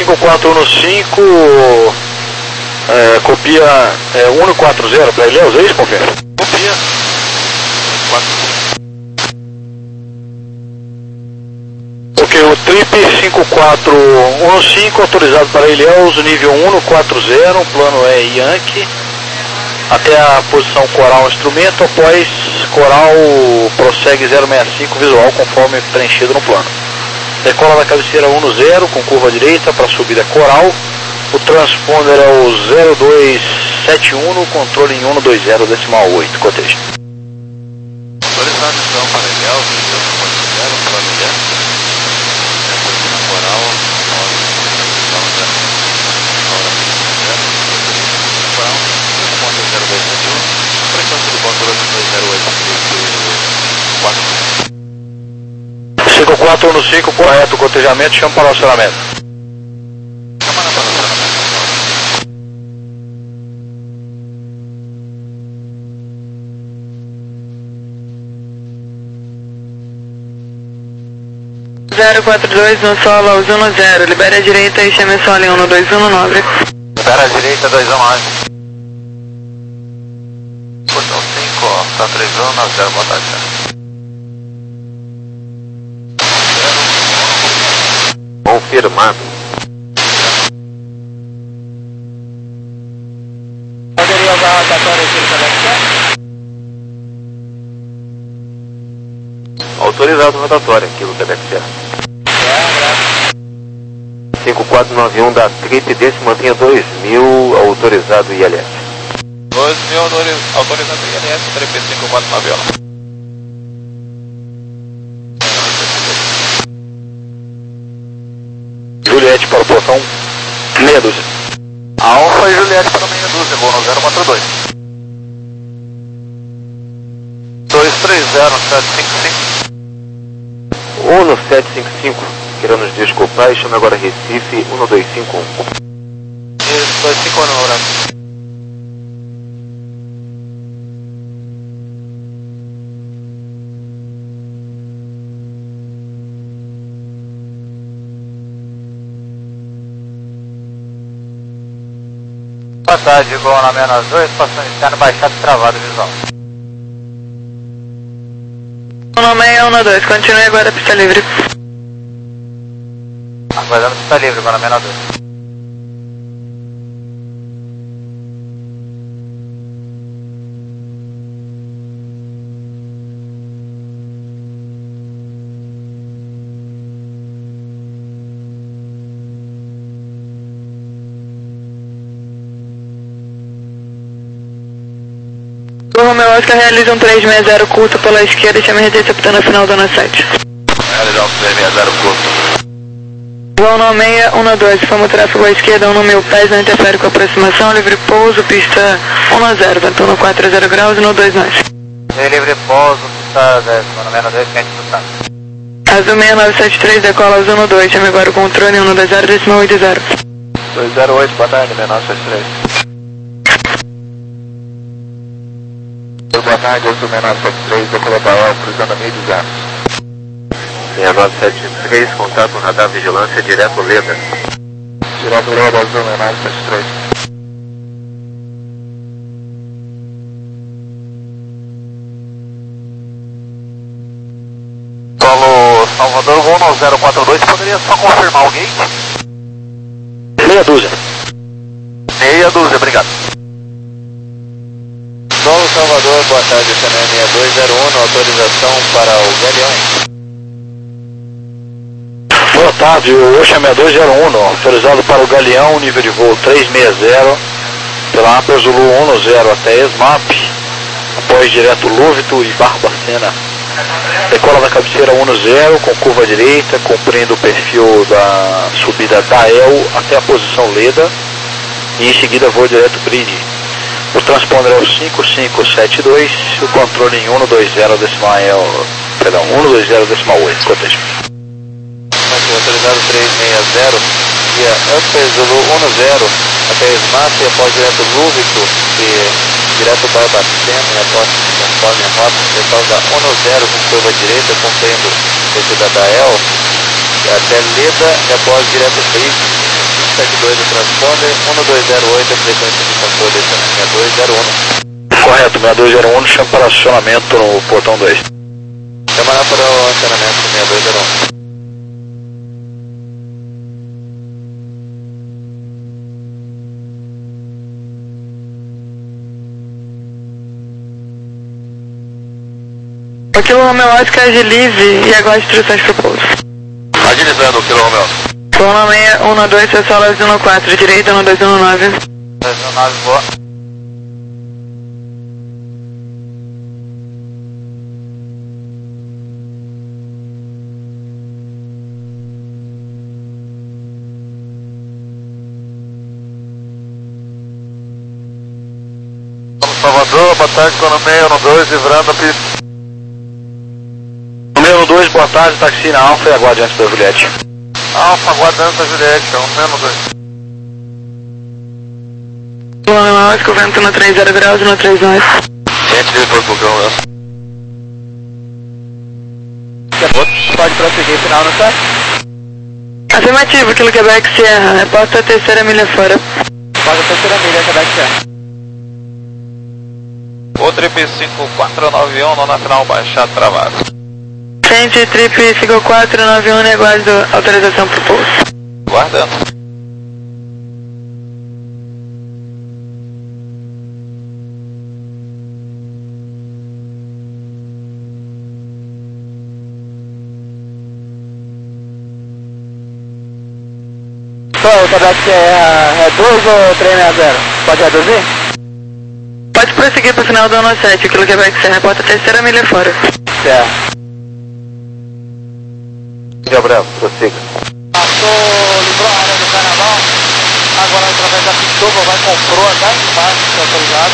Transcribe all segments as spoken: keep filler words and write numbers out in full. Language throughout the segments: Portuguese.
cinco quatro um cinco, é, copia é, um quatro zero para Ilhéus, é isso, confirma? Copia. Ok, o trip cinco quatro um cinco autorizado para Ilhéus, nível um quatro zero, plano é Yankee, até a posição coral instrumento, após coral prossegue zero seis cinco visual conforme preenchido no plano. Decola da cabeceira um zero com curva direita para subida coral, o transponder é o zero dois sete um, controle em um dois zero decimal oito, cotejo. Autorizado então para Ilhéus, nível um quatro zero, plano Yankee. Coral, frequência do controle dois zero oito quatro. cinco quatro um cinco, correto, cotejamento, chama para o acionamento. Chama para o acionamento. zero quatro dois no solo um zero, libera a direita e chame solo em um dois um nove. Libera a direita dois um nove. Portão cinco, tá três um nove zero, boa tarde. Confirmado. Poderia usar a rotatória aqui no Celeste? Autorizado rotatório aqui no Quebec Serra. cinco quatro nove um da trip, desse mantenha dois mil, autorizado I L S. dois mil autorizado I L S, trip cinco quatro nove um. Juliette para o portão meia dúzia. Alfa e Juliette para meia dúzia, voo no zero quatro dois. dois três zero sete cinco cinco. Uno sete cinco cinco, querendo nos desculpar, e chame agora Recife um dois cinco um. Isso, dois cinco um, Horácio. Boa tarde, igual na menos dois, passando externo baixado travado visual. um seis um dois, continue agora, pista livre. Aguardando pista livre, igual na menos dois. O Romeo Oscar realiza um três seis zero curto pela esquerda e chama receptando a final da zona sete. Realizar um três seis zero curto. Voo no seis um dois, fomos tráfego à esquerda, um mil pés, não interfere com aproximação, livre pouso, pista um zero, vento no quatro zero graus e no dois nove. Livre pouso, pista dez, no menos dois, quente do estado. Azul seis nove sete três, decola azul um dois, chame agora o controle um dois zero decimal oito zero. dois zero oito, boa tarde, seis nove sete três. Boa tarde, Azul seis nove sete três, decola Bael, cruzando a mil e duzentos. seis nove sete três, contato radar vigilância, direto Leda. Direto Leda, Azul seis nove sete três. Solo Salvador, voo no zero quatro dois, poderia só confirmar o gate? Meia dúzia. Meia dúzia, obrigado. Solo Salvador, boa tarde, C N M dois zero um, autorização para o Galeão. Boa tarde, o Ocean seis dois zero um, autorizado para o Galeão, nível de voo três seis zero, pela Amper Zulu um zero até ESMAP, após direto Lúvito e Barbacena. Decola da cabeceira um zero, com curva direita, cumprindo o perfil da subida Dael até a posição Leda, e em seguida voo direto Brini. O transponder é o cinco cinco sete dois, o controle em um dois zero decimal, perdão, um dois zero decimal oito, cotejo. Autorizado três seis zero, via Amper Zulu um zero, até ESMAP, após direto Lúvito e direto Barbacena, e após conforme a rota, pessoal da um zero com curva direita, cumprindo o perfil da Dael, até Leda e após direto Brini. sete dois do transponder, um dois zero oito, a frequência de controle seis dois zero um. Correto, seis dois zero um, chama para acionamento no portão dois. Chama lá para o acionamento seis dois zero um. O Kilo Romeo Oscar agilize e aguarde instruções pro pouso. Agilizando o Kilo Romeo. Kilo Romeo um dois, Sassolas um quatro, direita um dois um nove. dois um nove, boa. Salvador, boa tarde, Colomé um dois, livrando a pista. Número dois, boa tarde, taxi na Alfa e aguarde antes da Juliette. Alfa, aguarde antes da Juliette, número dois. Kilo Romeo Oscar, vento no três zero graus, no três nove. Gente, diretor do Cão, né? Pode prosseguir, final no sete? Afirmativo, Kilo Quebec Sierra, reporta a terceira milha fora. Pode a terceira milha, Quebec Sierra. O trip cinco quatro nove um, na final baixado travado. Frente, trip cinco quatro nove um, aguardo autorização pro pouso. Guardando. O Quebec é dois ou três seis zero? Pode reduzir? Pode prosseguir pro final do ano sete, o Kilo Quebec Sierra, reporta a terceira milha fora. Certo. Índia Bravo, prossiga. Passou, livrou a área do carnaval, agora através da Pituba vai comprou até embaixo, está autorizado.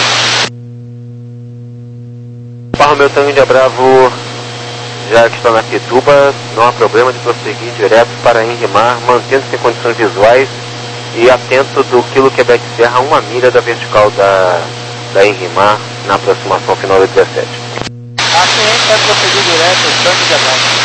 Barra meu tanque Índia Bravo, já que está na Pituba, não há problema de prosseguir direto para Enrimar, mantendo-se em condições visuais e atento do Kilo Quebec Sierra a uma milha da vertical da, da Enrimar na aproximação final do dezessete. Assim a gente vai prosseguir direto, tanque de abraço.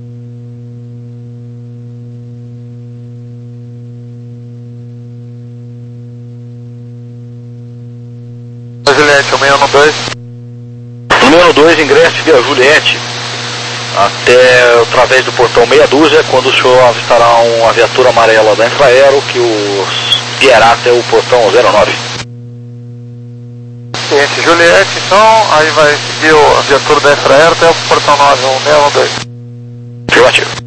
Juliette, o seis um dois. Número dois, ingresse via Juliette até através do portão meia dúzia, quando o senhor avistará uma viatura amarela da Infraero que o guiará até o portão zero nove. Ciente, Juliette, então, aí vai seguir a viatura da Infraero até o portão nove, um seis um dois. Afirmativo.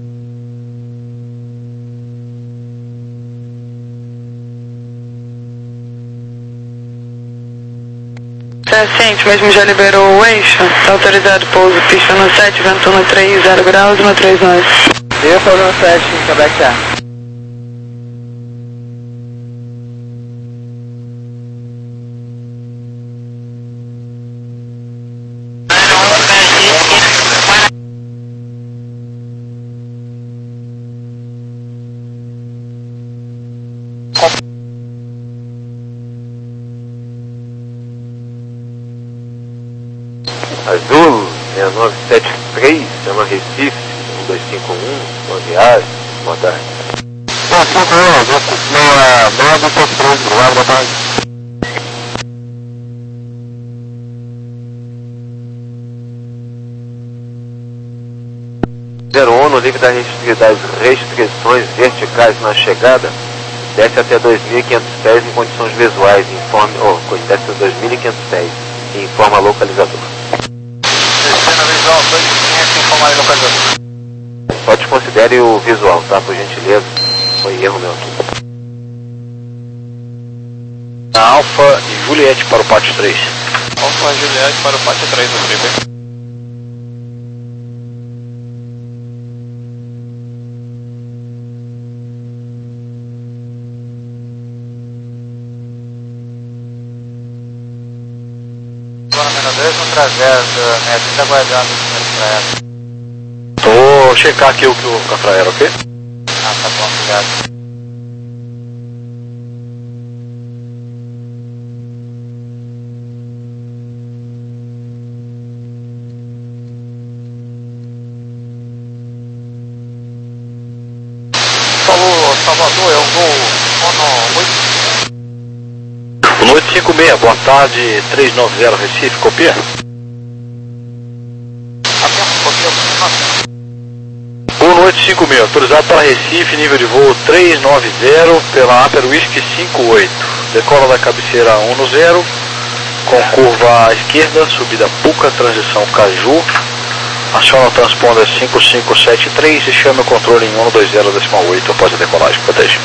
Ciente, mesmo já liberou o eixo, está autorizado pouso, pista no sete, vento no três zero graus, no três nove. Eu estou no sete, Quebec Sierra. Azul, seis nove sete três, chama Recife, um dois cinco um, boa viagem, boa tarde. Ah, cinco um, não é nove ponto três, boa tarde. zero um, no livre das restrições verticais na chegada, desce até dois mil e quinhentos pés em condições visuais, informe, oh, desce até dois mil e quinhentos pés e informa localizador. Só desconsidere o visual, tá? Por gentileza. Foi erro meu aqui. Alfa e Juliette para o pátio três. Alfa e Juliette para o pátio três do trip. Trazendo, né? Tá aguardando o número pra ela. Vou checar aqui o que o Cafraero, ok? Ah, tá bom, obrigado. Falou, Salvador, é o gol cinco seis, boa tarde, três nove zero Recife, copia? um oito cinco seis, autorizado para Recife, nível de voo três nove zero, pela Aper Whisky cinco oito. Decola da cabeceira um zero, com curva à esquerda, subida Puca, transição Caju. Aciona o transponder cinco cinco sete três e chame o controle em um dois zero decimal oito após a decolagem. Proteja.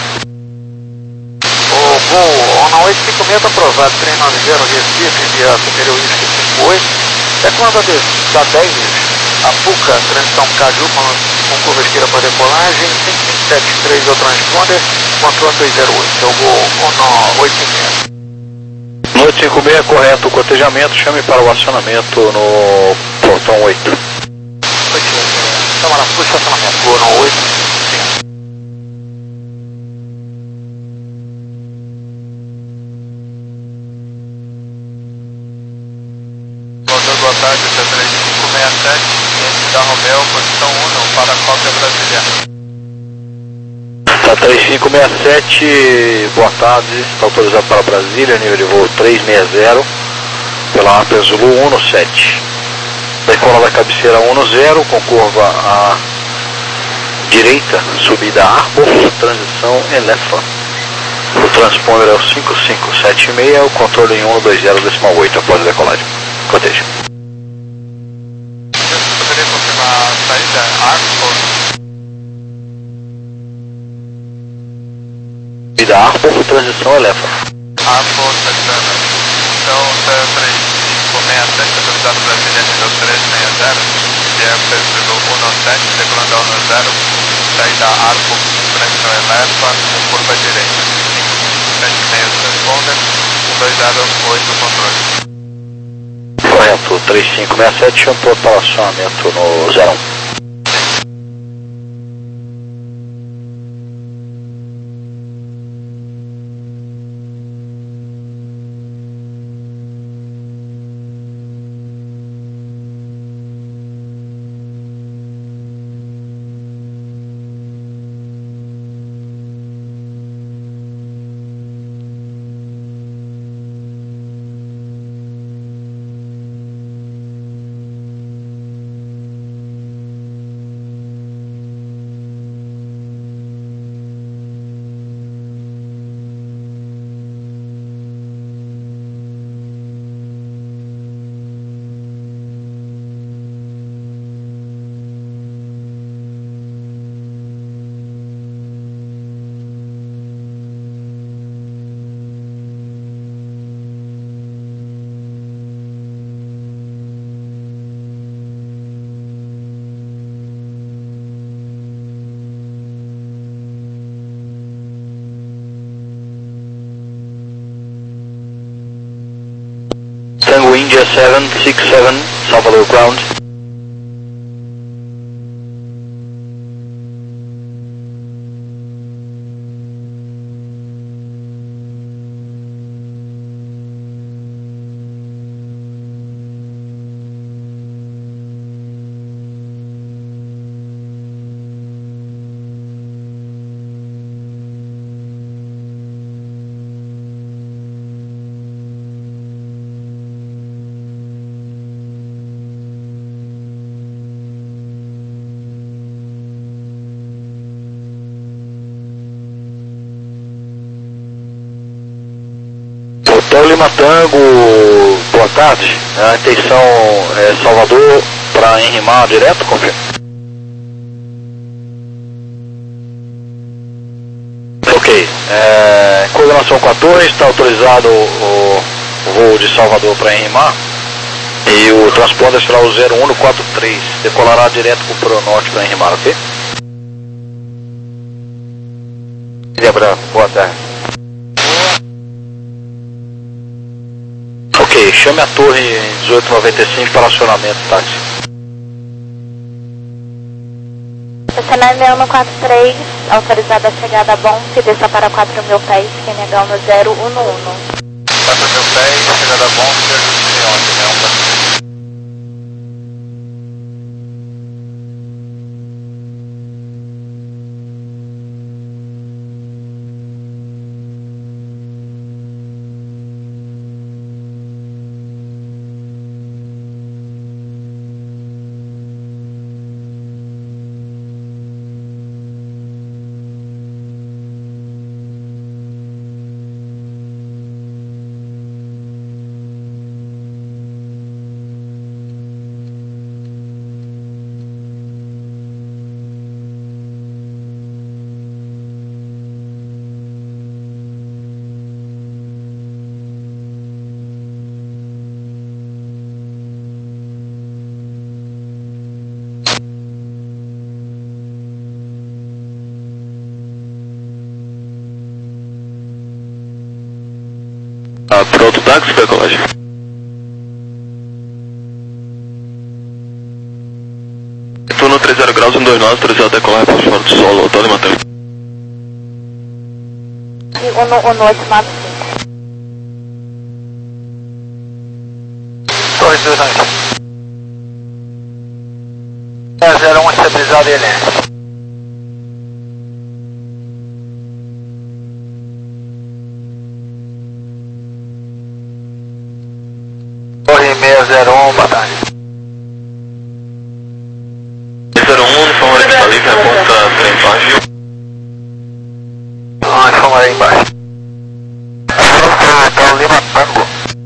O voo um oito cinco seis aprovado, três nove zero Recife, via Superior Whisky cinco oito. Declara da dez, a Puca, transição Caju, com, com curva esquerda para decolagem, cinco cinco sete três o transponder, controle dois zero oito. Eu vou um oito cinco seis. um oito cinco seis, correto o cotejamento, chame para o acionamento no portão oito. Câmara Sul, estacionamento, voo no oito cinco. Boa tarde, T três cinco seis sete, cliente da Romeo, posição um, para a cópia brasileira. Tá três cinco seis sete, boa tarde, está autorizado para Brasília, nível de voo três seis zero, pela Aper Zulu um sete. Decola da cabeceira um zero, com curva à direita, subida Arbor, transição Elefa. O transponder é o cinco cinco sete seis, o controle em um dois zero decimal oito após a decolagem. Proteja. Poderia confirmar a saída Arbor? Subida Arbor, transição Elefa. Arbor, Santana. Então, T três cinco seis sete, autorizado Brasília, nível três seis zero, D F pelo um sete, decolando um zero, saída Arbor, transição Elefa, com curva direita, cinco cinco sete seis transponder, um dois zero oito controle. Correto, três cinco seis sete, chame para o acionamento no zero um. Tango India seven six seven, Salvador ground. Hotel Lima Tango, boa tarde. A intenção é Salvador para enrimar direto, confirma. Ok, é, em coordenação com a torre, está autorizado o, o voo de Salvador para enrimar e o transponder será o zero um quatro três, decolará direto para o norte para enrimar, ok? Debra, boa tarde. Ok, chame a torre em dezoito noventa e cinco para acionamento táxi. C nove um quatro três, autorizada a chegada a bom, que desça para quatro mil pés, Q N H no zero um um. quatro mil pés, chegada a bom, que ajuste onde, né? Ah, pronto, táxi, decolagem. Turno trinta graus, um dois nove, autorizado a decolar, para fora do solo, Tony Matango. E Uno, Uno oito nove cinco. Torre dois nove. zero um estabilizado e L N. Torre seis zero um, batalha. zero um, informa que está livre, aponta trem baixo. Ah, informa aí embaixo. Então, Lima Tango.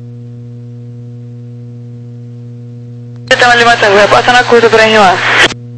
Então, Lima Tango, repassa na curta para R lá.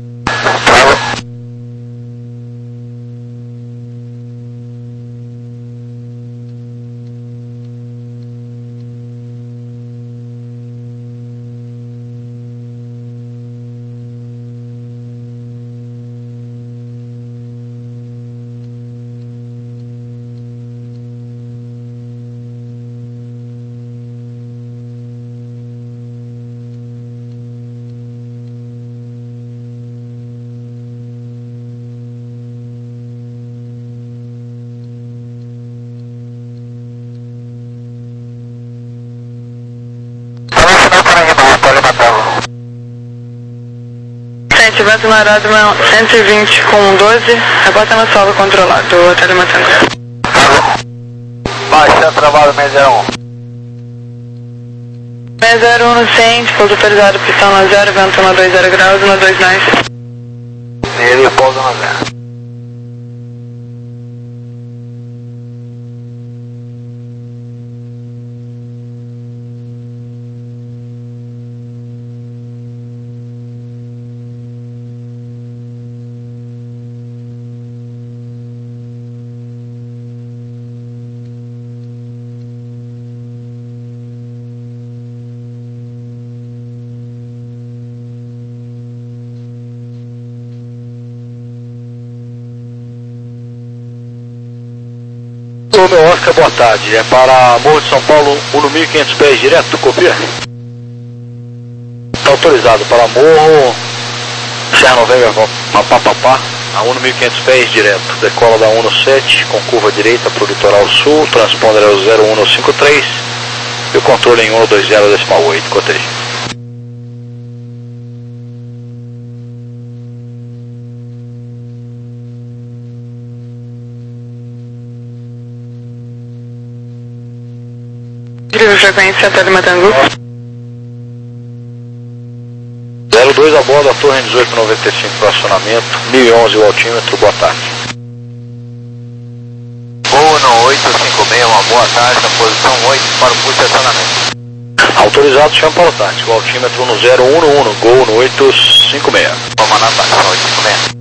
Se tiver acelerado cento e vinte com doze, rebota no solo controlado do Hotel Matango. Baixa, trabalho seis zero um. seis zero um no cem, pouso autorizado, pistão na zero, vento na dois zero graus, na dois nice. Ele pousa na zero. Ô meu Oscar, boa tarde. É para Morro de São Paulo, um mil e quinhentos pés direto, copia? Está autorizado para Morro, Serra Novembro, papapá, a um mil e quinhentos pés direto. Decola da um sete com curva direita para o litoral sul, transponder é o zero um cinco três e o controle em um dois zero decimal oito, cotei. Frequência Hotel Matangu. zero dois a bordo, a torre dezoito noventa e cinco para acionamento, mil e onze o altímetro, boa tarde. Uno oito cinco seis, uma boa tarde, na posição oito para o push de acionamento. Autorizado, chama para o táxi, o altímetro no zero um um, Gol no oito cinco seis. Vamos na táxi, oito cinco seis.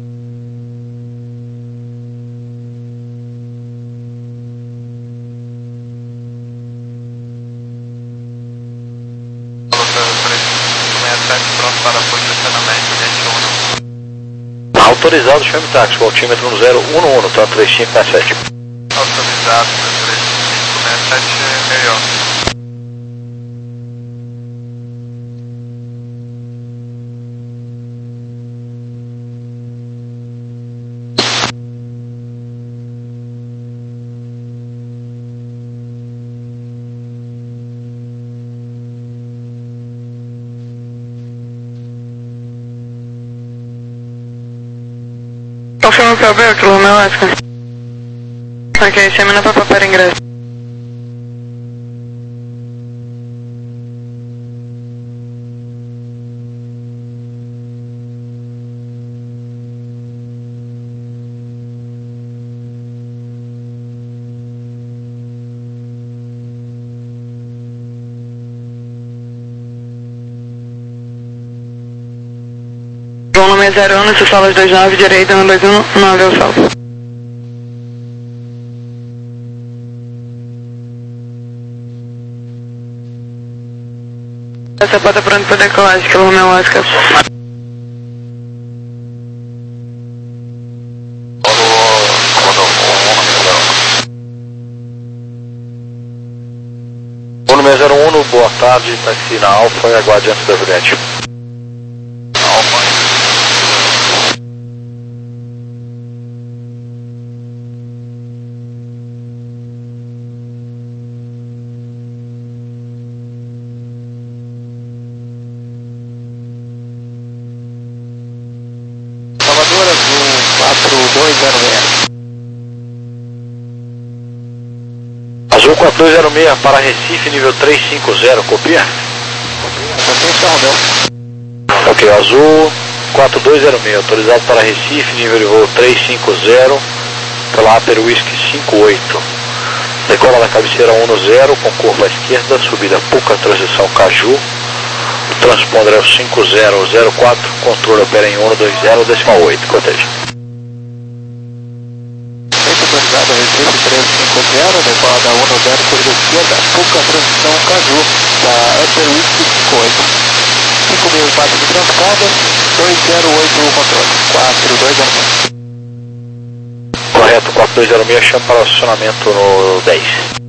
Pronto para posicionamento, autorizado, chame táxi, o altímetro no zero um um, tá três cinco sete sete. Autorizado, três cinco sete sete, melhor. Confirma o P B, aquilo meu Oscar. Ok, chama para papar ingresso. Vão no seis zero um, nessa sala dois nove, direita, no dois um nove ao salvo. Essa porta pronta para decolagem, que é o meu Oscar. boa tarde, táxi na Alfa e aguarde antes da Juliette. Alfa. Salvador Azul quatro dois zero seis. Azul quatro dois zero seis para Recife, nível três cinco zero, copia? Atenção, Romeu. Ok, Azul quatro dois zero seis, autorizado para Recife, nível de voo três cinco zero, pela Aper Whisky cinco oito. Decola na cabeceira um zero, com curva à esquerda, subida Puca, transição Caju. O transponder é o cinco zero zero quatro, controle opera em um dois zero, decimal oito, coteja. Autorizado Recife três cinco zero, decola da um zero, curva esquerda, Puca, transição Caju, da Upper Whisky cinco oito. cinco mil quatro de transponder, dois zero oito o controle, quatro dois zero seis. Correto, quatro dois zero seis, chama para o acionamento no dez.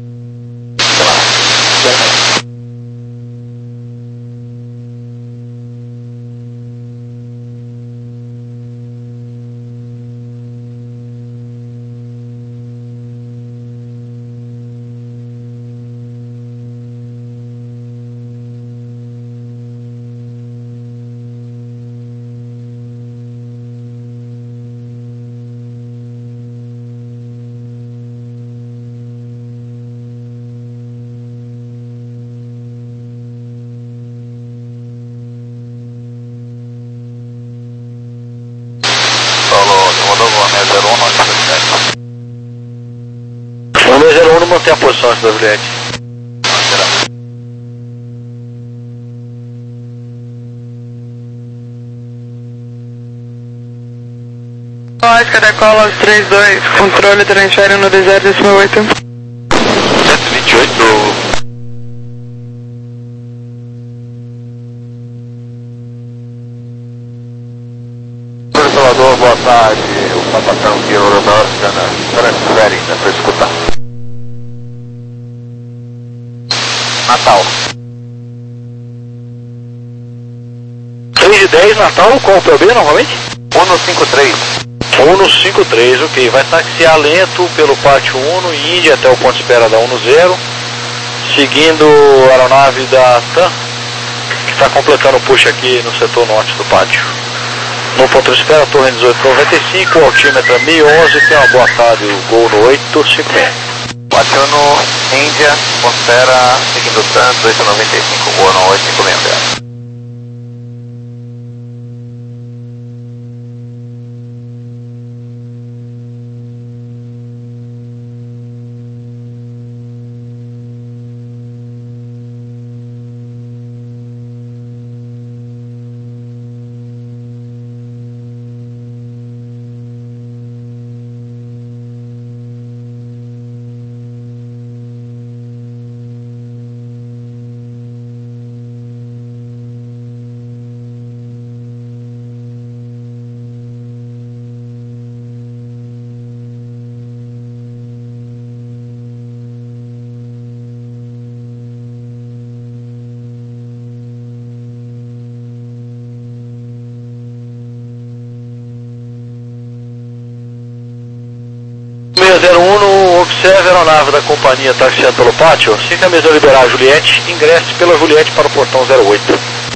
um dois zero um não mantém a posição antes da Juliette. Oscar, decola três dois, controle transfere no deserto decimal oito. cento e vinte e oito. Salvador, boa tarde. O sapatão que o Romeu transfere ainda para escutar. Natal. três de dez, Natal, qual o P O B normalmente? um cinco três. um cinco três, ok. Vai taxiar lento pelo pátio um, Índia, até o ponto de espera da um zero, seguindo a aeronave da TAM, que está completando o push aqui no setor norte do pátio. No ponto de espera, torre dezoito noventa e cinco, altímetro mil e onze, tem uma boa tarde, o gol no oito cinco seis. Bacano, Índia, ponto de espera, seguindo o TAM, dezoito noventa e cinco, gol no oito cinco seis. seis zero um, observe a aeronave da companhia taxiando pelo pátio. Assim que a mesa liberar a Juliette, ingresse pela Juliette para o portão zero oito.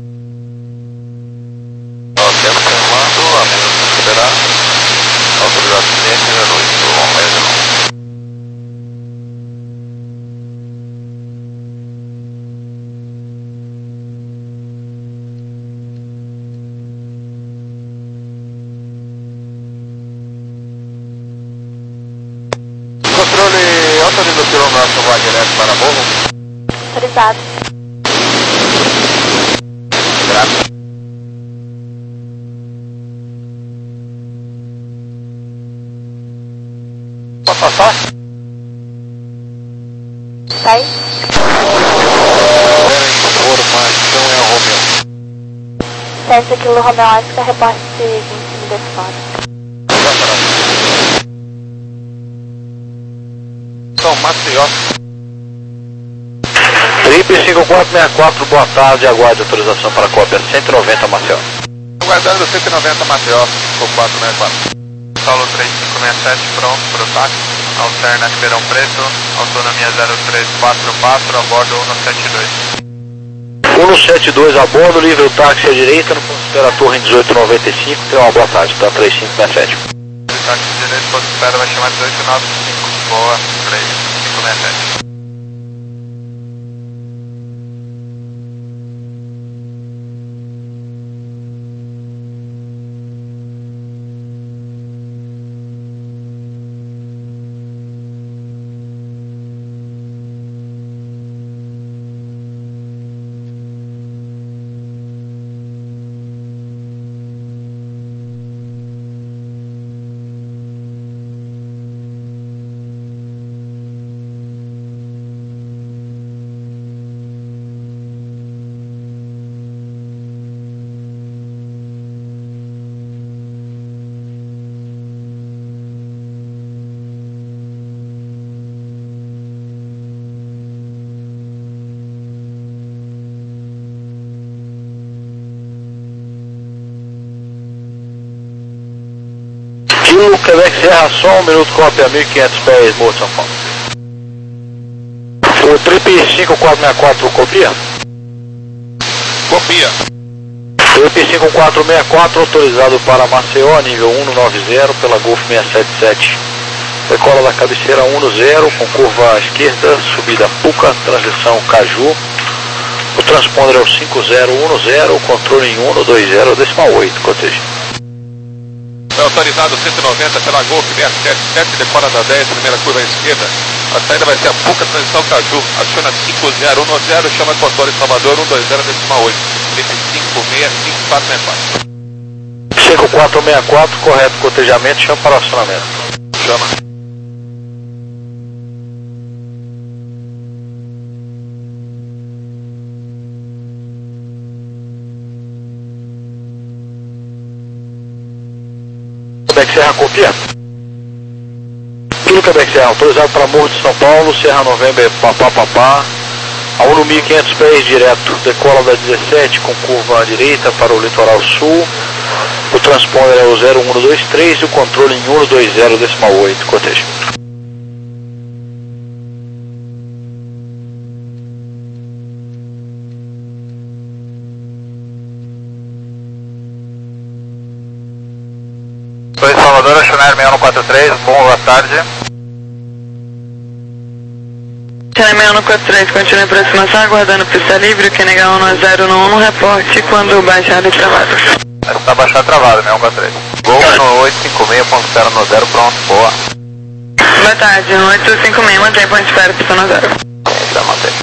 Nós temos comando, a mesa liberar, autorizado cliente zero oito, Romeu. Controle, autoriza o quilômetro vai direto para Morro? Autorizado. Graças. Pode passar? Sai. Informação é o Romeu. Sete quilo Romeu Oscar, reporte vinte milhas fora. São Maceió. Trip Trip cinco quatro seis quatro, boa tarde, aguarde autorização para cópia cento e noventa Maceió. Aguardando cento e noventa Maceió, cinco quatro seis quatro. Solo três cinco seis sete, pronto para o táxi. Alterna Ribeirão Preto, autonomia zero três quatro quatro, a bordo cento e setenta e dois. cento e setenta e dois a bordo, livre o táxi à direita, no ponto de espera Torre dezoito noventa e cinco, tenha uma boa tarde, tá? três cinco seis sete. O táxi direito, ponto de espera vai chamar dezoito noventa e cinco, boa, três cinco seis sete. Kilo, Quebec Serra, só um minuto, cópia mil e quinhentos pés, Morro de São Paulo. O Trip cinco quatro seis quatro, copia? Copia. Trip cinco quatro seis quatro, autorizado para Maceió, nível cento e noventa, pela Golf seiscentos e setenta e sete. Decola da cabeceira cento, com curva à esquerda, subida Puca, transição Caju. O transponder é o cinco zero um zero, controle em cento e vinte, decimal oito, coteja. É autorizado cento e noventa pela Golf seiscentos e setenta e sete, decola da dez, primeira curva à esquerda. A saída vai ser a Puca, transição Caju. Aciona cinco zero um zero, chama controle Salvador cento e vinte, decimal oito. Trip cinco seis cinco quatro seis quatro. cinco quatro seis quatro, correto cotejamento, chama para o acionamento. Chama. Quebec Serra, copia? Kilo Quebec Serra, autorizado para Morro de São Paulo, Serra November, papá, papá. A um mil e quinhentos pés direto, decola da dezessete com curva à direita para o litoral sul. O transponder é o zero um dois três e o controle em cento e vinte, decimal oito, coteja. dois Salvador, Acionário seis um quatro três, boa tarde. seis um quatro três, continue a aproximação, aguardando pista livre, o Q N H um zero no um, reporte quando baixar e travado. Está baixado travado, seis um quatro três. Gol no oito cinco seis, ponto espera no zero, pronto, boa. Boa tarde, no oito cinco seis, mantém ponto de espera, pista no zero. Já mantém.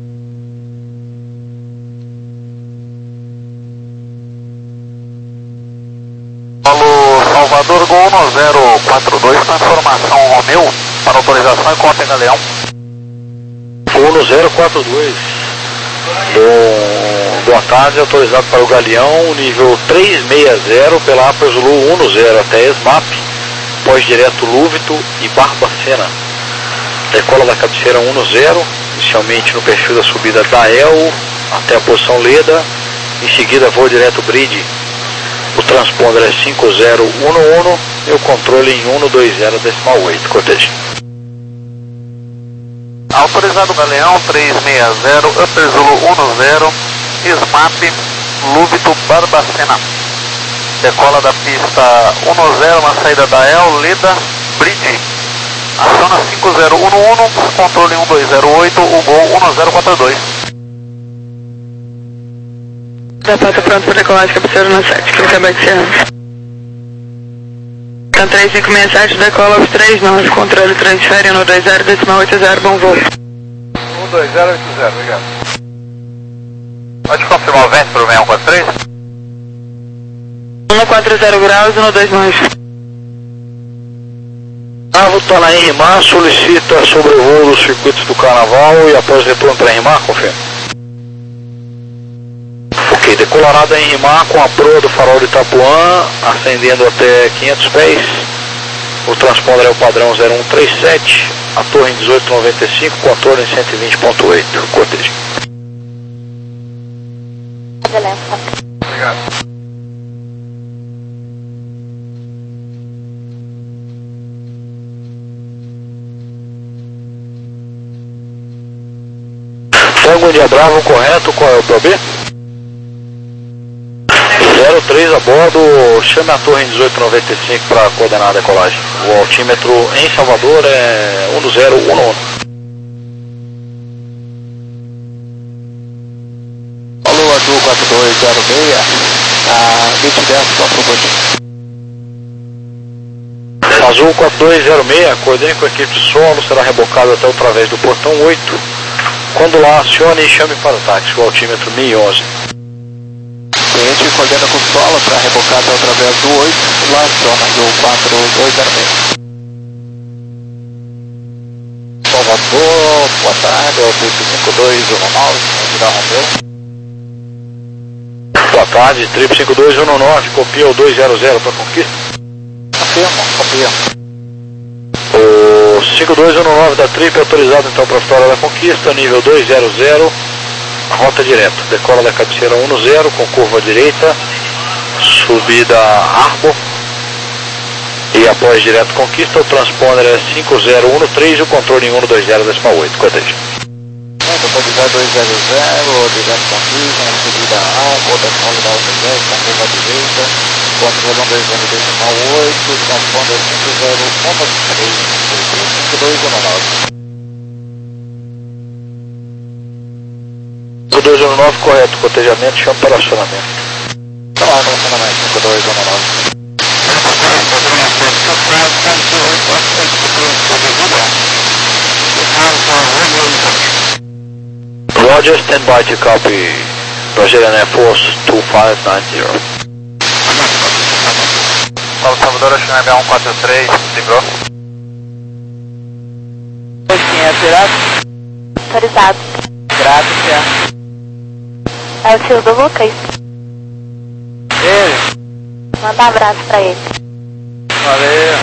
Paulo Salvador, Gol no zero quatro dois, transformação Romeu, para autorização e corte em Galeão. Gol no zero quatro dois. Bom, boa tarde, autorizado para o Galeão, nível trezentos e sessenta, pela Apple Zulu dez até ESMAP, pós-direto Lúvito e Barbacena. Decola da cabeceira cento, inicialmente no perfil da subida da E L até a posição Leda, em seguida voo direto Bridge. O transponder é cinco zero um um e o controle em cento e vinte, decimal oito, coteja. Autorizado Galeão trezentos e sessenta, Upper Zulu dez, SMAP, Lúvito, Barbacena. Decola da pista dez na saída da E L, Leda, Bridge. Aciona cinco zero um um, controle cento e vinte e oito, o Gol um zero quatro dois. Depato pronto para decolagem, cabeceira no sete, Kilo Quebec Serra. Então três cinco seis sete, decola aos três nove, controle transfere cento e vinte, decimal oito zero, bom voo. um dois zero oito zero, obrigado. Pode confirmar o vento para o seis um quatro três? cento e quarenta graus, cento e vinte nove. Bravo está na R M A, solicita sobrevoo dos circuitos do Carnaval e após retorno para R M A, confirma. Ok, decolorada em R M A com a proa do farol de Itapuã, ascendendo até quinhentos pés. O transponder é o padrão zero um três sete, a torre em dezoito noventa e cinco, controle em cento e vinte ponto oito, coteja. Tango India Bravo, correto, qual é o P O B? zero três a bordo, chame a torre em dezoito noventa e cinco para coordenar a decolagem. O altímetro em Salvador é um zero um um. Alô, Azul quatro dois zero seis, a bit dez, quatro dois. Azul quatro dois zero seis, coordene com a equipe de solo, será rebocado até através do portão oito. Quando lá, acione e chame para o táxi, o altímetro mil e onze. Cliente coordena com o solo para rebocar até através do oito, lá aciona do quatro dois zero seis. Salvador, boa tarde, é o cinco dois um nove, Vila Romeu. Boa tarde, trip cinco dois um nove, copia o dois zero zero para conquista. Confirma, copia. O cinco dois um nove da trip é autorizado então para a Vitória da Conquista, nível dois zero zero, rota direta. Decola da cabeceira um zero com curva direita, subida Arbor e após direto Conquista. O transponder é cinco zero um três e o controle em um dois zero decimal oito. Correto. Autorizado dois zero zero, direto Conquista, subida Arbor, decola da um zero com curva direita, controle um dois zero decimal oito, transponder cinco zero um três, cinco dois um nove. cinco dois um nove, correto, cotejamento, chama para acionamento. Tá lá no acionamento, cinco dois um nove. Roger, stand by to copy Brazilian Air Force two five nine zero. Salvador, a China M um quatro três, segurou. Quem é tirado? Autorizado. Grato, Tia. É o tio do Lucas. Ele. Manda um abraço pra ele. Valeu.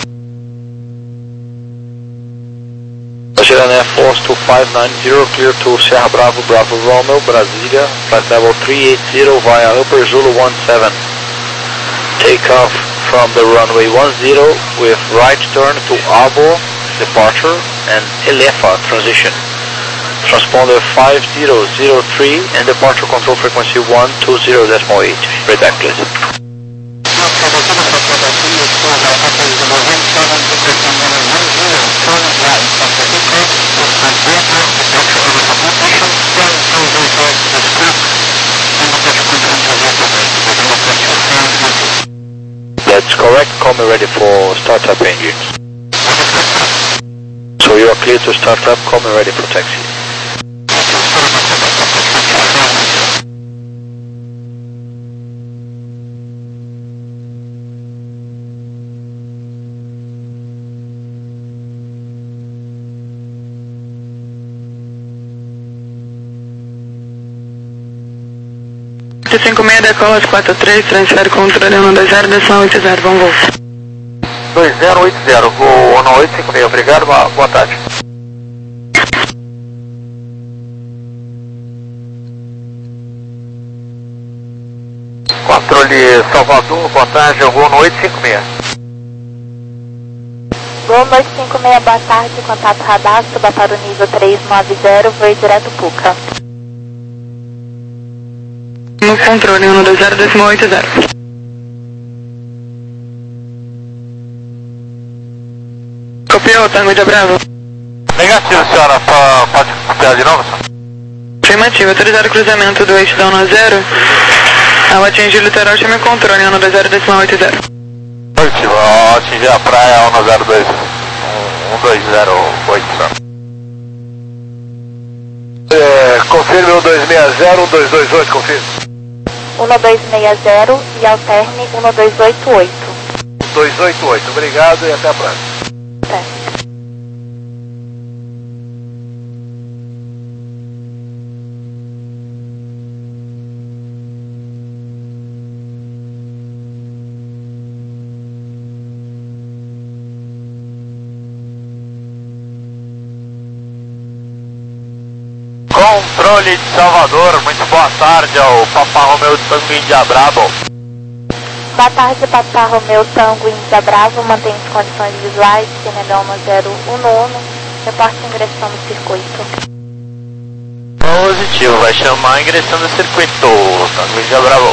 Brazilian Air Force two five nine zero, clear to Sierra Bravo, Bravo Romeo, Brasília, flight level three eight zero via Upper Zulu one seven. Take off from the runway one zero with right turn to Arbor, departure, and Elefa, transition. Transponder five zero zero three and departure control frequency one two zero decimal eight. Redact please. That's correct, call me ready for startup engines. So you are clear to start up, call me ready for taxi. cinco seis decola quatro três, transfere controle um dois zero, decimal oito zero, vamos voo. dois zero oito zero, voo um oito cinco seis, obrigado, boa tarde. Controle Salvador, boa tarde, eu vou no oito cinco seis. Gol oito cinco seis, boa tarde, contato radar, suba para o nível três nove zero, voo direto Puca. No controle um dois zero, decimal oito zero. Copiou, Tango India Bravo. Negativo, senhora, pode copiar de novo, senhora? Afirmativo, autorizado o cruzamento do eixo da um zero. Ao atingir o litoral, chame o controle um dois zero, decimal oito zero. Positivo, ao atingir a praia um zero dois, um dois zero oito, senhora. É, confirme um dois seis zero, um dois dois oito, confirme. um dois seis zero e alterne um dois oito oito. um dois oito oito, obrigado e até a próxima. Até. Controle de Salvador, muito boa tarde ao Papa Romeu Tango India Bravo. Boa tarde, Papa Romeu Tango India Bravo, mantém as condições visuais, Senegama zero um um, reporte ingressão no circuito. Positivo. Negativo, vai chamar ingressando o circuito, Tango Índia Bravo.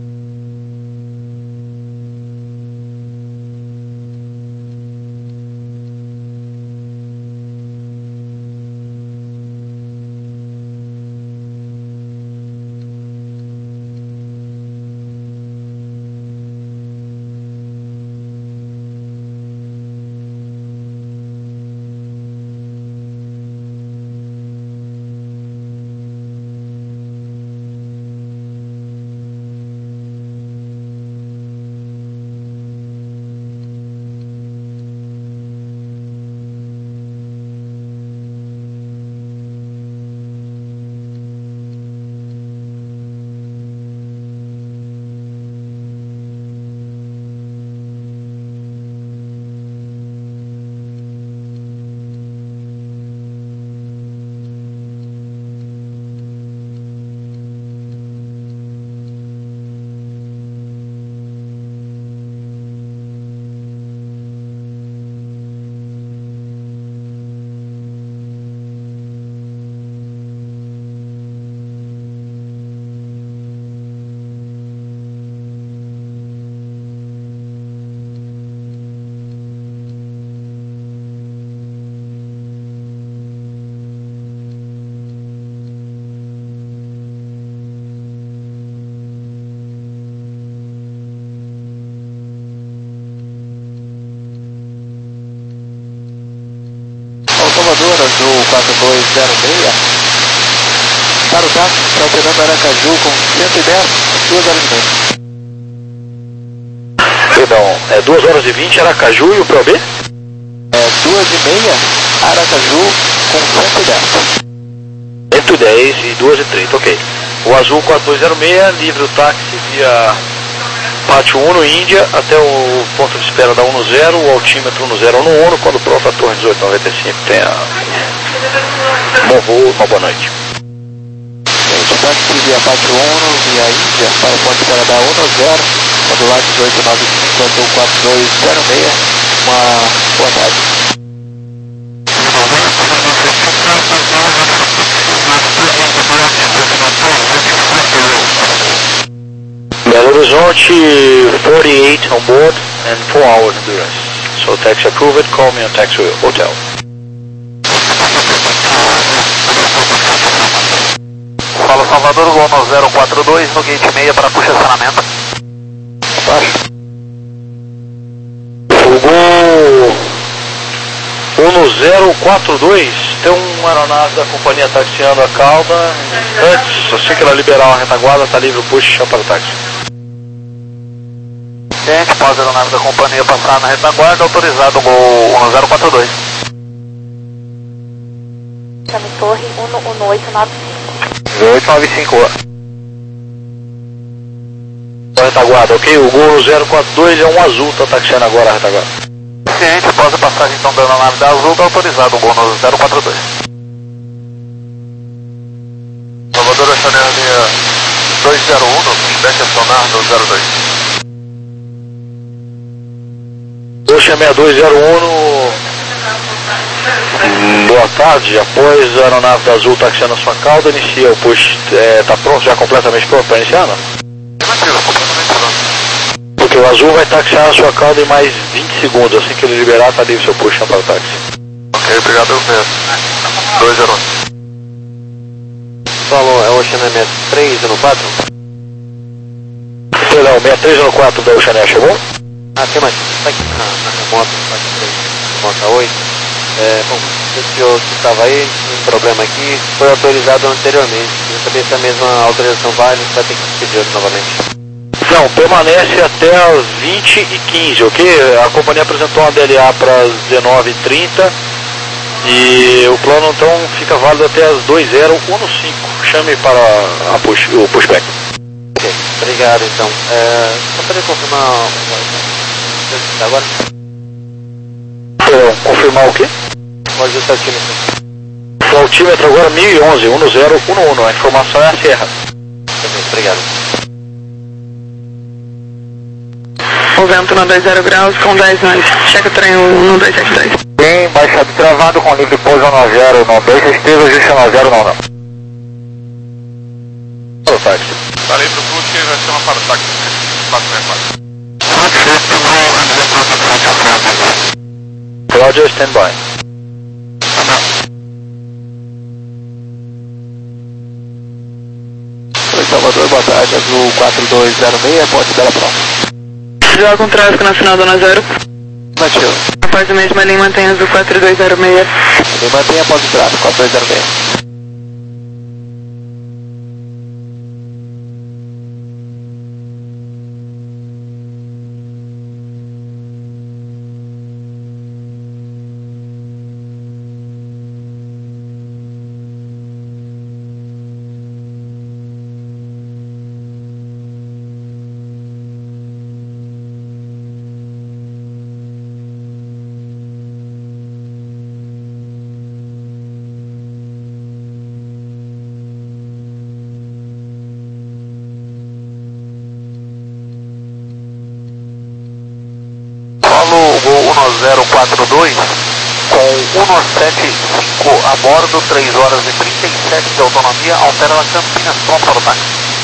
Salvador, Azul quatro dois zero seis, para o táxi, está operando Aracaju com cento e dez, duas horas e meia. Perdão, é duas horas e vinte Aracaju e o Pro B? É duas e meia, Aracaju com cento e dez. cento e dez e duas e trinta, ok. O Azul quatro dois zero seis, livre o táxi via Pátio Uno, Índia, até o ponto de espera da Uno zero, o altímetro Uno zero no Uno, quando pronto a torre dezoito noventa e cinco tenha bom voo, uma boa noite. O táxi via Pátio Uno, via Índia, para o ponto de espera da Uno zero, modular dezoito noventa e cinco, Azul quatro dois zero seis, uma boa tarde. Belo Horizonte, forty-eight on board and four hours endurance. So taxi approved, call me on taxi hotel. Fala Salvador, Gol zero quatro dois no gate seis para puxa estacionamento. Baixo. O Gol Uno zero quatro dois, tem uma aeronave da companhia taxiando a cauda. Antes, assim que ela liberar a retaguarda, está livre o push, chama para o táxi. Gente, pode a aeronave da companhia passar na retaguarda, autorizado o Gol Uno zero quatro dois. Chame Torre Uno Uno oito nove cinco. oito nove cinco. Retaguarda, ok? O Gol Uno zero quatro dois é um azul, está taxiando agora a retaguarda. Ciente, após a passagem então da aeronave da Azul, está autorizado o Gol Uno zero quatro dois. Salvador, Chanel dois zero um, feedback acionar no zero dois. Ocean sessenta e dois zero um, boa tarde, após a aeronave da Azul taxiando a sua cauda, inicia o push, está é, pronto, já completamente pronto para iniciar, não? Negativo, completamente pronto. Porque o Azul vai taxiar a sua cauda em mais vinte segundos, assim que ele liberar, está livre seu push para o táxi. Ok, obrigado, eu mesmo. dois zero um. Falou, é o Ocean M três zero quatro? Perdão, sessenta e três zero quatro da Ocean chegou? Ah, tem mais. Está aqui na, na remota, remota oito. É, bom, o senhor que estava aí, um problema aqui, foi autorizado anteriormente. Queria saber se a mesma autorização vale, vai ter que pedir novamente. Não, permanece até as vinte e quinze, ok? A companhia apresentou uma D L A para as dezenove e trinta e o plano então fica válido até as dois zero um cinco. Chame para a push, o pushback. Ok, obrigado então. É, só para confirmar o agora? Então, confirmar o quê? Pode ajustar o altímetro. O altímetro agora mil e onze, um zero um um, a informação é a Serra. Perfeito, obrigado. O vento no dois zero graus com dez nós. Checa o trem um dois sete dois. Bem, baixado travado com livre pouso no zero, não dois, esteja ajuste no zero, não, não. táxi. Falei pro Cruz que ele vai chamar para o táxi quatro seis quatro. Roger, stand by. Oi, Salvador, boa tarde, Azul quatro dois zero seis, pode dar a prova. Já com tráfego na final Dona Zero. Nativo. Após a mesma linha, mantém Azul quatro dois zero seis. Ele mantém após o tráfego, quatro dois zero seis. um zero quatro dois com um sete cinco a bordo, três horas e trinta e sete de autonomia, altera na Campinas, pronto para o táxi.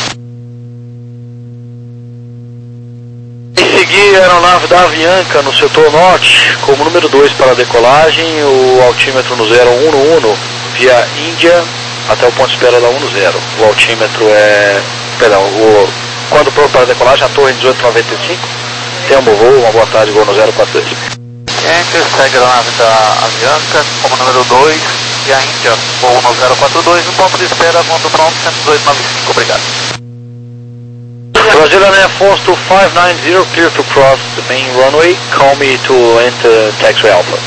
Em seguir a aeronave da Avianca no setor norte, como número dois para a decolagem, o altímetro no zero um um via Índia até o ponto de espera da um zero. O altímetro é, perdão, o, quando pronto para a decolagem, a torre dezoito noventa e cinco, tem um voo, uma boa tarde, voo no zero quatro dois. Enter, segue a nave da Avianca como número dois e a Índia, voo no zero quatro dois, no ponto de espera, ponto pronto, cento e dezoito noventa e cinco, obrigado. Brazilian Air Force two five nine zero, clear to cross the main runway, call me to enter taxiway Alpha.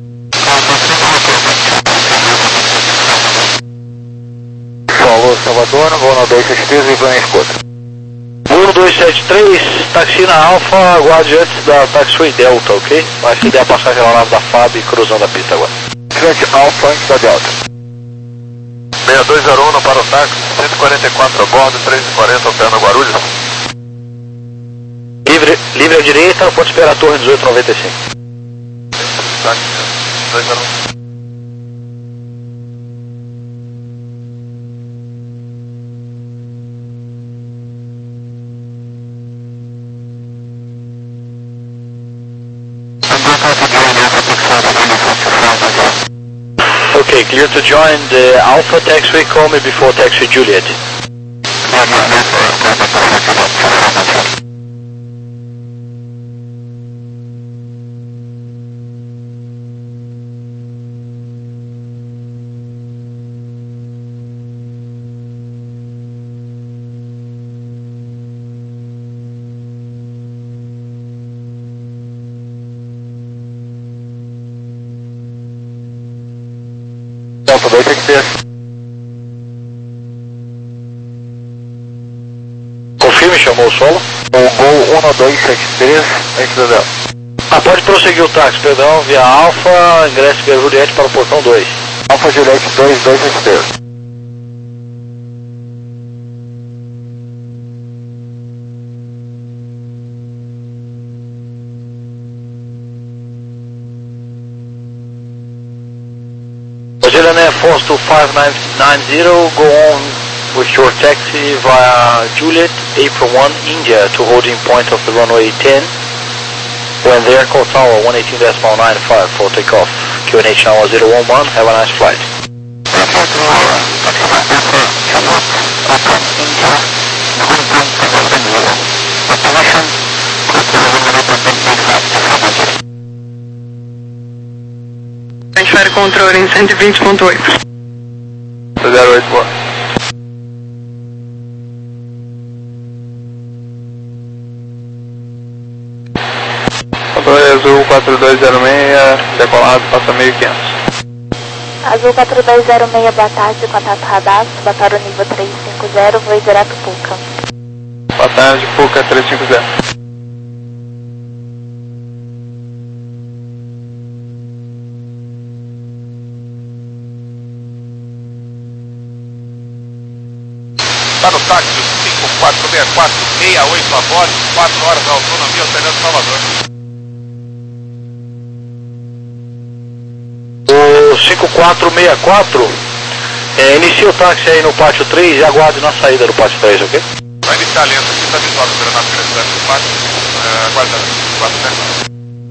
Paulo, Salvador, voo no dois sete três, Ivan escuta. um dois sete três, taxi na Alpha, aguarde antes da taxiway Delta, ok? Vai ceder a passagem na nave da F A B cruzando a pista agora. Frente Alpha antes da Delta. seis dois zero um para o táxi, cento e quarenta e quatro a bordo, três e quarenta operando Guarulhos. Livre, livre à direita, ponto de espera a torre dezoito noventa e cinco. Táxi dois zero um. Okay, clear to join the Alpha taxiway, call me before taxiway Juliet. Delta dois sete três. Confirme, chamou o solo. O Gol um dois sete três, antes da Delta. Ah, pode prosseguir o táxi, perdão, via Alpha, ingresso via Juliette para o portão dois. Alpha Juliette dois dois sete três. Brazilian Air Force two five nine zero, go on with your taxi via Juliet, April one, India, to holding point of the runway ten. When there, call tower one eighteen point nine five for takeoff. Q N H now zero one one, have a nice flight. Transfere controle em cento e vinte ponto oito. zero oito, boa. Azul quatro dois zero seis, decolado, passa mil e quinhentos. Azul quatro dois zero seis, boa tarde, contato radar, subatório nível trezentos e cinquenta, voo direto Puca. Boa tarde, Puca trezentos e cinquenta. Está no táxi cinco quatro seis quatro, sessenta e oito a bordo, quatro horas de autonomia, operando Salvador. O cinco quatro seis quatro, É, inicia o táxi aí no pátio três e aguarde na saída do pátio três, ok? Vai iniciar lento aqui, está visual do granado crescente do pátio. É, aguarda, quatro segundos.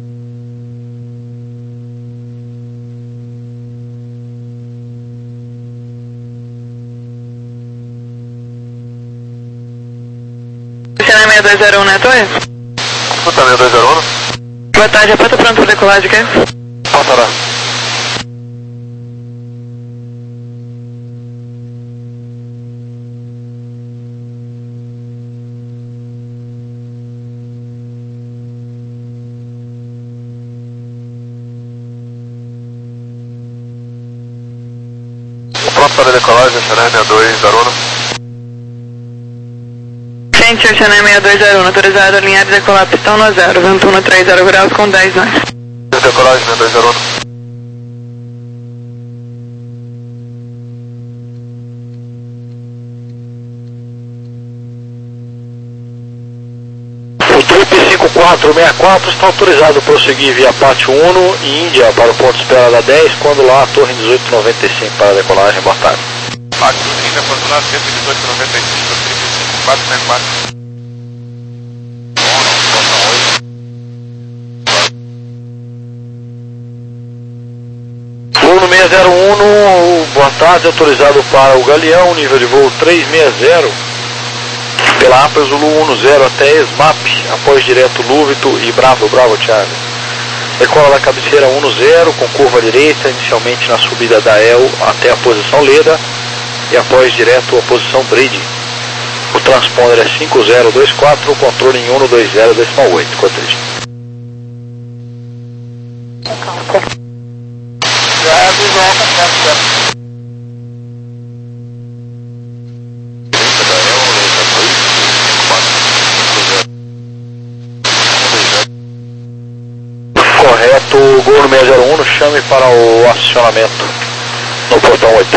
seis dois zero um, né, Torre? Escuta, seis dois zero um. Boa tarde, a porta pronta para decolagem, quer? Passará. Pronto para decolagem, Chanel seis dois zero um. Gente, o Chanel seis dois zero um, autorizado a alinhar e decolar pistão no zero, vento um trinta graus com dez nós. Decolagem, seis dois zero um. O Trip cinco quatro seis quatro está autorizado a prosseguir via Pátio um e Índia para o ponto de espera da dez, quando lá a torre dezoito noventa e cinco para a decolagem. Boa tarde. Pátio Índia, quando lá cento e dezoito noventa e cinco, Trip cinco quatro seis quatro. Voo no seis zero um, boa tarde, autorizado para o Galeão, nível de voo trezentos e sessenta, pela APA Zulu um zero até ESMAP, após direto Lúvito e Bravo, Bravo, Thiago. Decola da cabeceira um zero, com curva direita, inicialmente na subida da E L até a posição Leda, e após direto a posição Bridge. O transponder é cinco zero dois quatro, o controle em um dois zero decimal oito, cortejo. Já é visual com certo. Correto, Gol no seis zero um, chame para o acionamento no portão oito.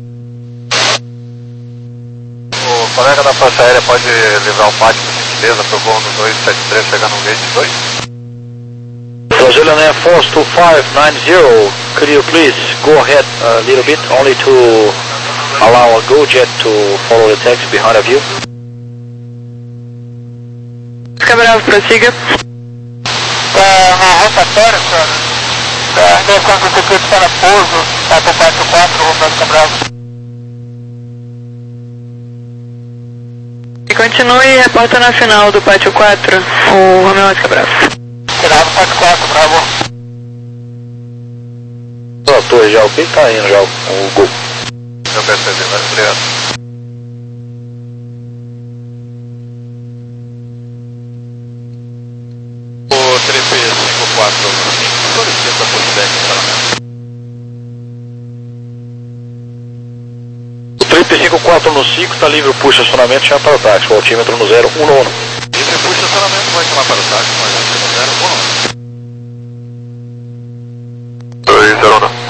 O colega da Força Aérea pode livrar o pátio, por gentileza, para o voo no dois sete três chegar no gate dois? Brazilian Air Force two five nine zero, could you please go ahead a little bit, only to allow a GoJet to follow the taxi behind of you? Cabral, prossiga. Está na rotatória, senhora. A direção do circuito está na pouso, está para o pátio quatro, Romero Cabral. E continue e reporta na final do pátio quatro, o Romeo Cabral. Final do pátio quatro, Bravo. A torre já, ok? Tá indo já o Gol. Eu percebi, mas obrigado. O Trip cinco quatro cinco solicita pushback estacionamento. O Trip cinco quatro no cinco está livre o push acionamento, chama para o táxi, o altímetro no zero um nono. Livre push estacionamento, vai chamar para o táxi, mas aqui no zero um nono. dois zero um.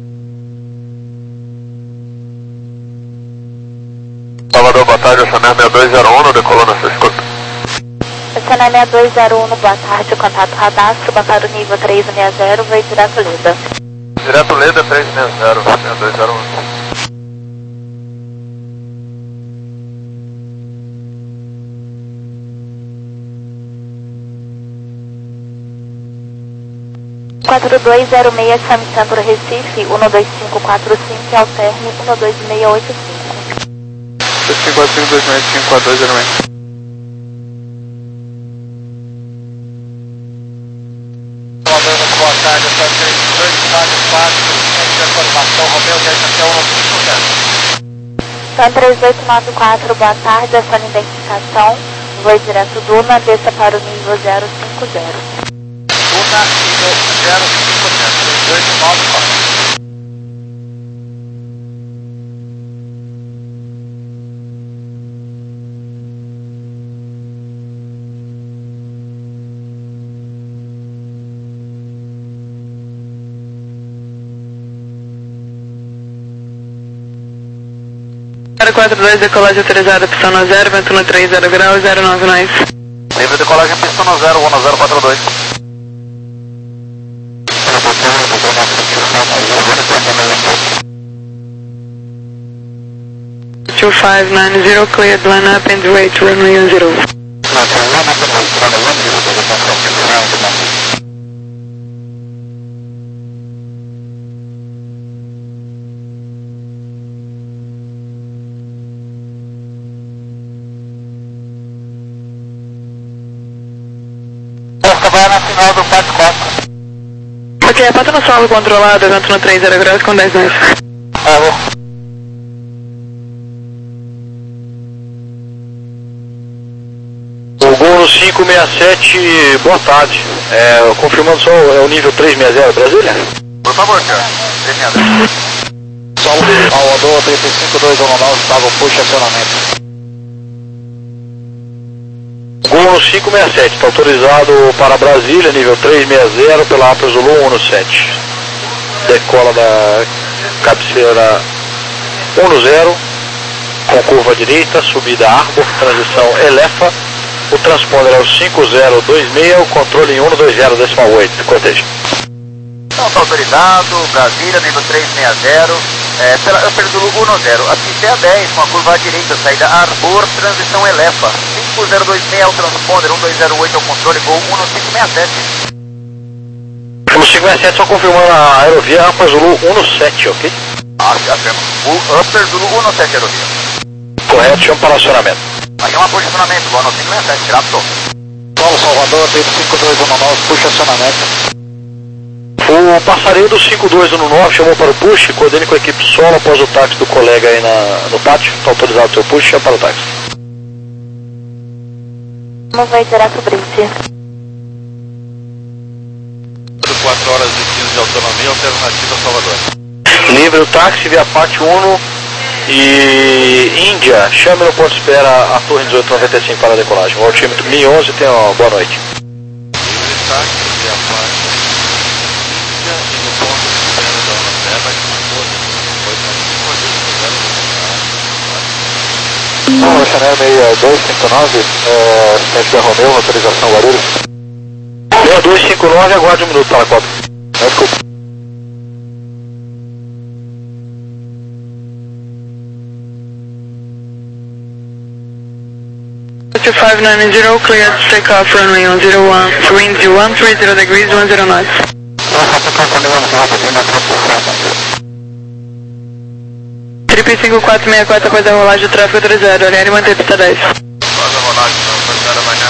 Salvador, boa tarde, o Chanel seis dois zero um, decolou na sua escuta. Chanel seis dois zero um, boa tarde, contato radastro, para o nível trezentos e sessenta, vai direto Leda. Direto Leda trezentos e sessenta, seis dois zero um. quatro dois zero seis, chame Centro Recife, um dois cinco quatro cinco, alterne um dois seis oito cinco. cinco quatro cinco dois seis cinco quatro dois zero seis. Boa tarde, eu sou três dois quatro quatro, essa informação, Romeu, que até um cinco zero. Então, três oito nove quatro, boa tarde, essa é a identificação, voo direto Duna, desça para o nível zero cinco zero. Duna, nível zero cinco zero, três oito nove quatro. zero quatro dois, decolagem autorizada, pistão no zero, vento no trinta graus, zero nove nós. Livre decolagem, pistão no zero um zero quatro dois. two five nine zero, cleared, line up and wait, runway one zero. Vai na final do quatro quatro. Ok, passa no solo controlado, vento no três zero graus com dez nós. Ah, vou. O Gol cinco seis sete, boa tarde. É, confirmando só, é o nível três seis zero, Brasília? Por favor, senhor. três seis zero. Salvador, trinta e cinco dois um nove, pago push acionamento. Gol cinco seis sete, está autorizado para Brasília, nível três seis zero, pela Apple Zulu um sete. Decola da cabeceira um zero, com curva direita, subida Arbor, transição Elefa. O transponder é o cinco zero dois seis, o controle em um dois zero decimal oito, cortejo. Então, está autorizado, Brasília, nível três seis zero, é, pela Upper Zulu um zero, a pista é a dez, com a curva à direita, saída Arbor, transição Elefa, cinco zero dois seis é o transponder, um dois zero oito é o controle, Gol um cinco seis sete. O cinco seis sete só confirmando a aerovia Upper Zulu um sete, ok? Ah, afirmo. O Upper Zulu um sete aerovia. Correto, chama para acionamento. Aí é um posicionamento, Gol cinco seis sete, grato. Paulo Salvador, trinta e cinco dois um nove, puxa acionamento. O passareio do cinco dois um nove chamou para o push, coordene com a equipe solo após o táxi do colega aí na, no pátio. Está autorizado o seu push, chama para o táxi. Vamos vai direto Bridge. quatro horas e quinze de autonomia, alternativa Salvador. Livre o táxi via parte um e Índia, chame no ponto de espera a torre dezoito noventa e cinco para a decolagem. O altímetro mil e onze, tenha uma boa noite. Livre táxi via parte Índia e no ponto de espera da Unicerva de Macosa, oito Bom, Chanel seis dois cinco nove, é, Sete da Romeu, autorização Guarulhos. seis dois cinco nove, aguarde um minuto para a Copa. Desculpa. two five nine zero, cleared, take off, runway one zero one, wind one three zero degrees, one zero knots. Trip cinco quatro seis quatro após a rolagem do tráfego três zero, olhar e manter pista dez. Após a rolagem, não amanhã,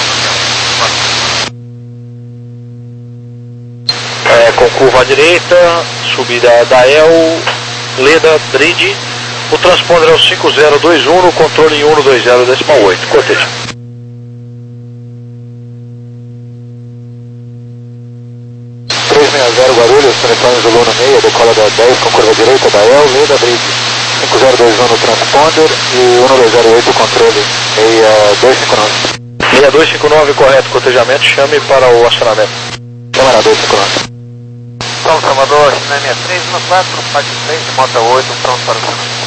mas É, com curva à direita, subida da El, Leda, Bridge. O transponder é o cinco zero dois um, no controle em um dois zero decimal oito, cortejo. três seis zero Guarulhos, telefone Zulu no meio, decola da dez com curva direita da El, Leda, Bridge. cinco zero dois um no transponder e um dois zero oito controle, seis dois cinco nove. seis dois cinco nove, correto, cotejamento, chame para o acionamento. Câmara dois cinco nove. São Salvador, China sessenta e três, no quatro, parte três, Mota oito, pronto para o acionamento.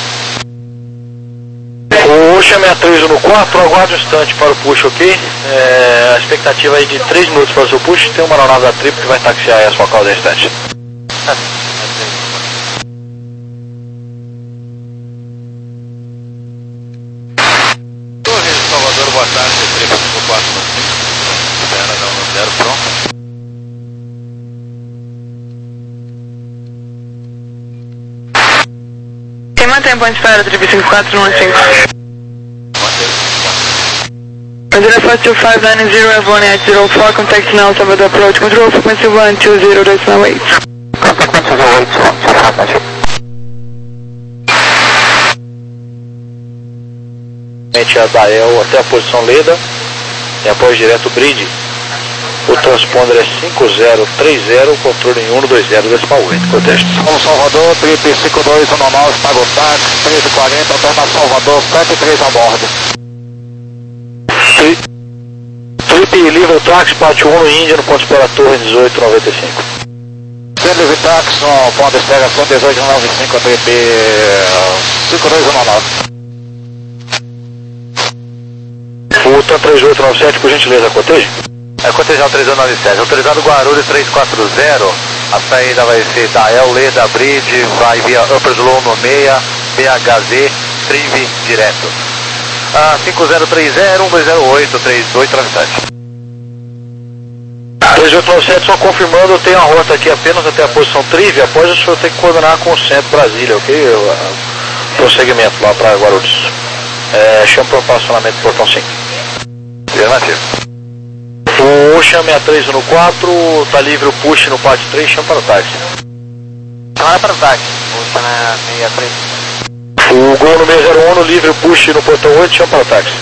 O sessenta e três no quatro, aguarde um instante para o push, ok? É, a expectativa aí de três minutos para o seu push, tem uma aeronave da Trip que vai taxiar essa local da instante. Torre de Salvador, boa tarde, Trip cinco quatro cinco, espera da um zero, pronto. Quem mantém ponto de espera, Trip cinco quatro um cinco. Brasília Fox two five nine zero, Airborne eight zero four, contact now, Salvador approach, control frequency one two zero decimal eight. A da El até a posição Leda, e após direto Bridge. O transponder é cinco zero três zero, controle em um dois zero decimal oito, cortejo. São Salvador, Trip cinco dois um nove, pago táxi, treze quarenta, alterna Salvador, sete três a bordo. Trip livre táxi, parte um no Índia, no ponto de espera torre dezoito noventa e cinco. Livre táxi, no ponto de espera cento e dezoito noventa e cinco, Trip cinco dois um nove. O TAM três oito nove sete, por gentileza, cortejo. É cotejão três oito nove sete, autorizado Guarulhos três quatro zero, a saída vai ser da El, Leda, Bridge, vai via Upper Zulu no seis, B H Z, trive direto. Ah, cinco zero três zero, um dois zero oito, três dois, transitante. três oito nove sete, só confirmando, eu tenho a rota aqui apenas até a posição trive, após o senhor tem que coordenar com o centro Brasília, ok? Eu, uh, prosseguimento lá para Guarulhos. É, chama para o estacionamento do portão cinco. Afirmativo. O Ocean sessenta e três um quatro, tá livre o push no pátio três, chama para o táxi. Chama para o táxi. Ocean sessenta e três. O Gol no seis zero um, livre o push no portão oito, chama para o táxi.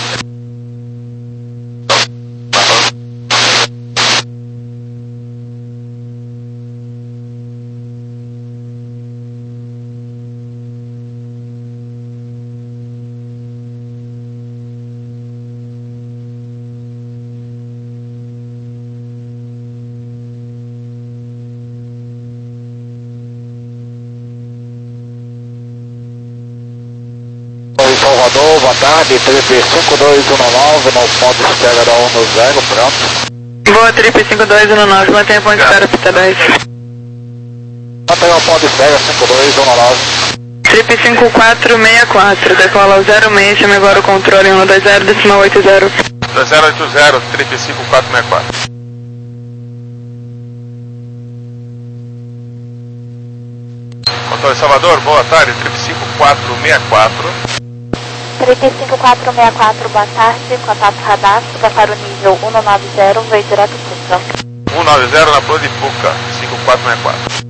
Salvador, boa tarde, trip cinco dois um nove, no ponto de espera da um zero, pronto. Boa, trip cinco dois um nove, mantenha ponto de espera, pista dez. Mantenha o ponto de espera cinco dois um nove. Trip cinco quatro seis quatro, decola ao zero seis, chame agora o controle um dois zero, decimal oito zero. dois zero oito zero, trip cinco quatro seis quatro. Controle Salvador, boa tarde, trip cinco quatro seis quatro. Trip cinco quatro seis quatro, boa tarde, contato radar, suba para o nível um nove zero, veio direto Puca. um nove zero na Flor de Puca, cinco quatro seis quatro.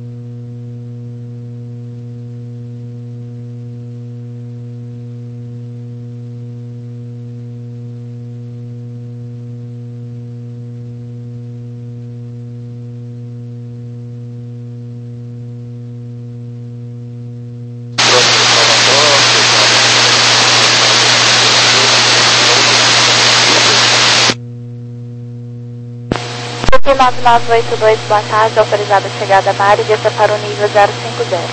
nove nove oito dois, boa tarde, autorizada a chegada na área e desça para o nível zero cinco zero.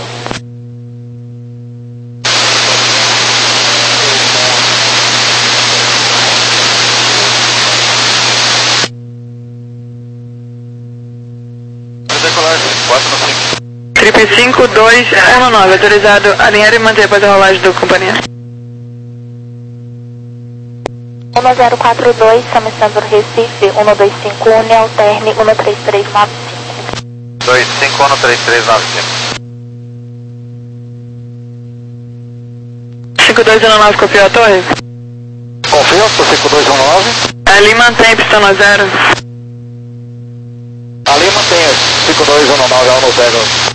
Trip cinco dois um nove, autorizado a alinhar e manter após a rolagem do companhia. um zero quatro dois, chama Sandro Recife, um dois cinco um, alterne um três três nove cinco. dois cinco um três três nove cinco. cinco dois um nove, copiou a torre? Confirma para cinco dois um nove. Ali mantém pistão no zero. Ali mantenha cinco dois um nove um zero.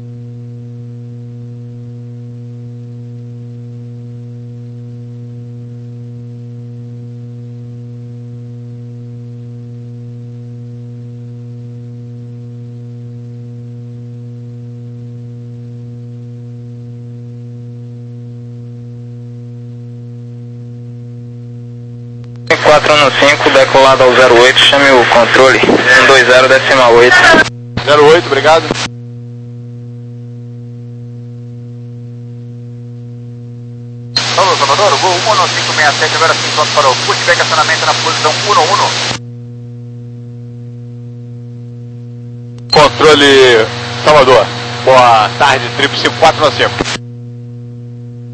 quatro um cinco, decolado ao zero oito, chame o controle um dois zero, decimal oito. zero oito, obrigado. Alô, Salvador, o Gol um cinco seis sete, agora sim, pronto para o pushback, acionamento na posição um um. Controle Salvador, boa tarde, trip cinco quatro nove cinco.